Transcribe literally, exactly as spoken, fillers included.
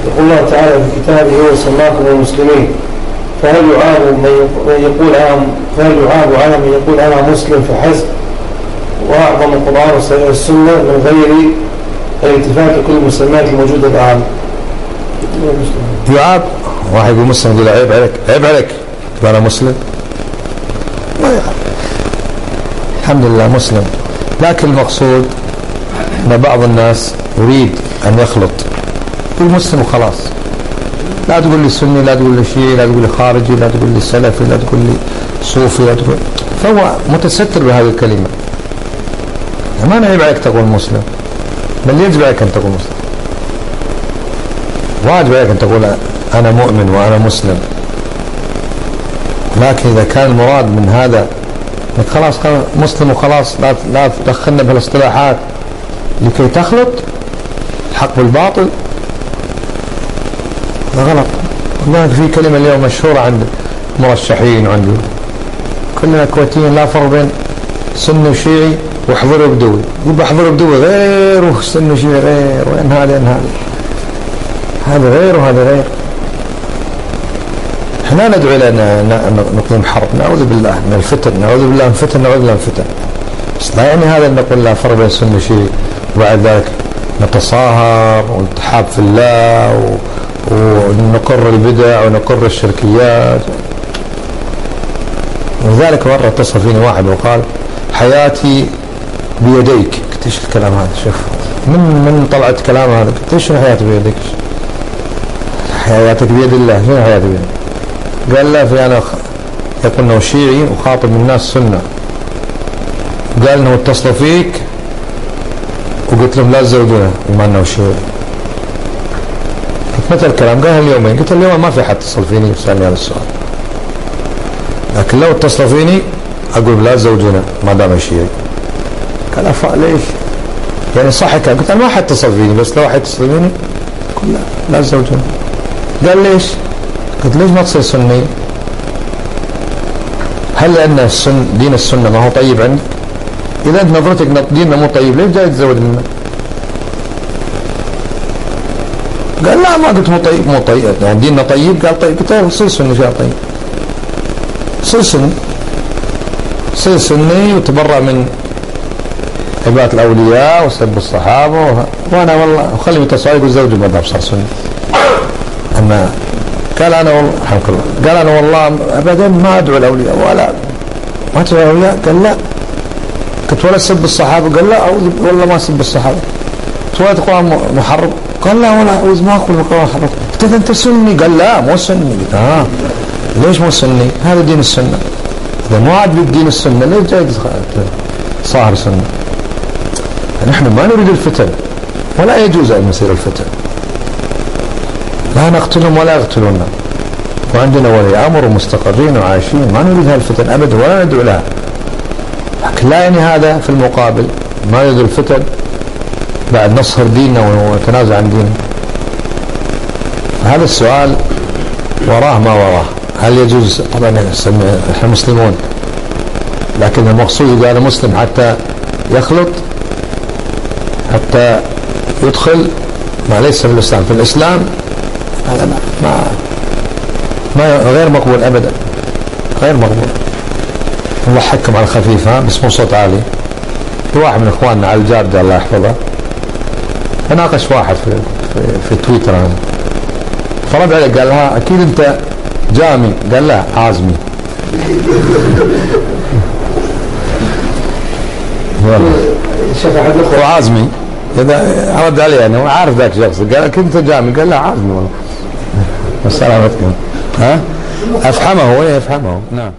يقول الله تعالى في كتابه وسماكم المسلمين، فهل يعاب من يقول أنا فهل يعاب على من يقول أنا مسلم فحسب وأعظم القرآن والسنة من غير الالتفات لكل المسلمات الموجودة الآن؟ يعاب واحد يقول مسلم يقول عيب عليك عيب عليك أنا مسلم، ما يعاب، الحمد لله مسلم. لكن المقصود أن بعض الناس يريد أن يخلط بالمسلم وخلاص، لا تقول لي سني، لا تقول لي شيعي، لا تقول لي خارجي، لا تقول لي سلفي، لا تقول لي صوفي، لا تقول، فهو متستر بهذه الكلمة. ما نعيب عليك تقول مسلم، بل يجب عليك أن تقول مسلم، واجب عليك أن تقول أنا مؤمن وأنا مسلم. لكن إذا كان المراد من هذا خلاص مسلم وخلاص، لا لا تدخلنا بهالاصطلاحات لكي تخلط الحق بالباطل، هذا غلط. هناك في كلمة اليوم مشهورة عند مرشحين وعند كلنا كويتيين، لا فرق بين سني وشيعي واحضروا بدوي، يقول بحضروا بدوي غير وسني وشيعي غير، وين هذا وين هذا، هذا غير وهذا غير. احنا ندعو الى ان نقيم حرب، نعوذ بالله من الفتن، نعوذ بالله من الفتن، نعوذ بالله من الفتن، بس لا يعني هذا ان نقول لا فرق بين سني وشيعي وبعد ذلك نتصاهر ونتحاب في الله و ونقر البدع ونقر الشركيات. ولذلك مرة اتصل فيني واحد وقال حياتي بيديك، قلت ايش الكلام هذا؟ شوف من من طلعت كلام هذا، قلت ايش حياتي بيديك؟ حياتك بيد الله، شنو حياتي بيدك؟ قال لا، في انا يقول انه شيعي وخاطب من الناس سنة، قال انه اتصلوا فيك وقلت لهم لا تزوجونه بما انه شيعي. متى الكلام؟ قال اليومين، قلت اليوم ما في حد اتصل فيني يسألني هذا السؤال، لكن لو اتصل فيني اقول لا تزوجنا ما دام شيعي. قال افا ليش؟ يعني صح كان، قلت انا ما حد اتصل فيني، بس لو حد اتصل فيني قل لا لا تزوجنا. قال ليش؟ قلت ليش ما تصير سني؟ هل لان السن دين السنه ما هو طيب عندك؟ اذا انت نظرتك ديننا مو طيب ليش جاي تتزوج منا؟ قال لا ما قلت مو طيب مو طيب يعني ديننا طيب. قال طيب، قلت له صير سني شو طيب؟ صير سني صير سني وتبرأ من عبادة الأولياء وسب الصحابة و... وأنا والله وخلي متصاعد يقول زوجي ما دام صار سني. أما قال أنا والله حمك الله، قال أنا والله أبدا ما أدعو الأولياء ولا ما تدعو الأولياء. قال لا. قلت ولا سب الصحابة؟ قال لا أعوذ والله ما سب الصحابة. قلت ولا تقول محرم؟ قال لا ولا أعوذ ما أقول مقام محرم. قلت أنت سني؟ قال لا مو سني. قلت آه ليش مو سني؟ هذا دين السنة، إذا مو عاجبك دين السنة ليش جاي صاهر سنة؟ نحن ما نريد الفتن ولا يجوز أن يصير الفتن، لا نقتلهم ولا يقتلونا، وعندنا ولي أمر ومستقرين وعايشين، ما نريد هالفتن أبدا ولا ندعو لها. لكن لا يعني هذا في المقابل ما نريد الفتن بعد نصهر ديننا ونتنازع عن ديننا. هذا السؤال وراه ما وراه، هل يجوز؟ طبعا نحن مسلمون، لكن المقصود إذا مسلم حتى يخلط، حتى يدخل ما ليس في الإسلام في الإسلام، هذا ما ما غير مقبول أبدا، غير مقبول. الله حكم على الخفيف، ها بس مو صوت عالي. في واحد من إخواننا على الجادة الله يحفظه فناقش واحد في في, في تويتر هذا، فرد عليه قال ها أكيد أنت جامي؟ قال لا عازمي. وعازمي إذا رد عليه يعني هو عارف ذاك شخص، قال أكيد أنت جامي؟ قال لا عازمي والله. والسلامتكم. ها أفهمه هو يفهمه. نعم.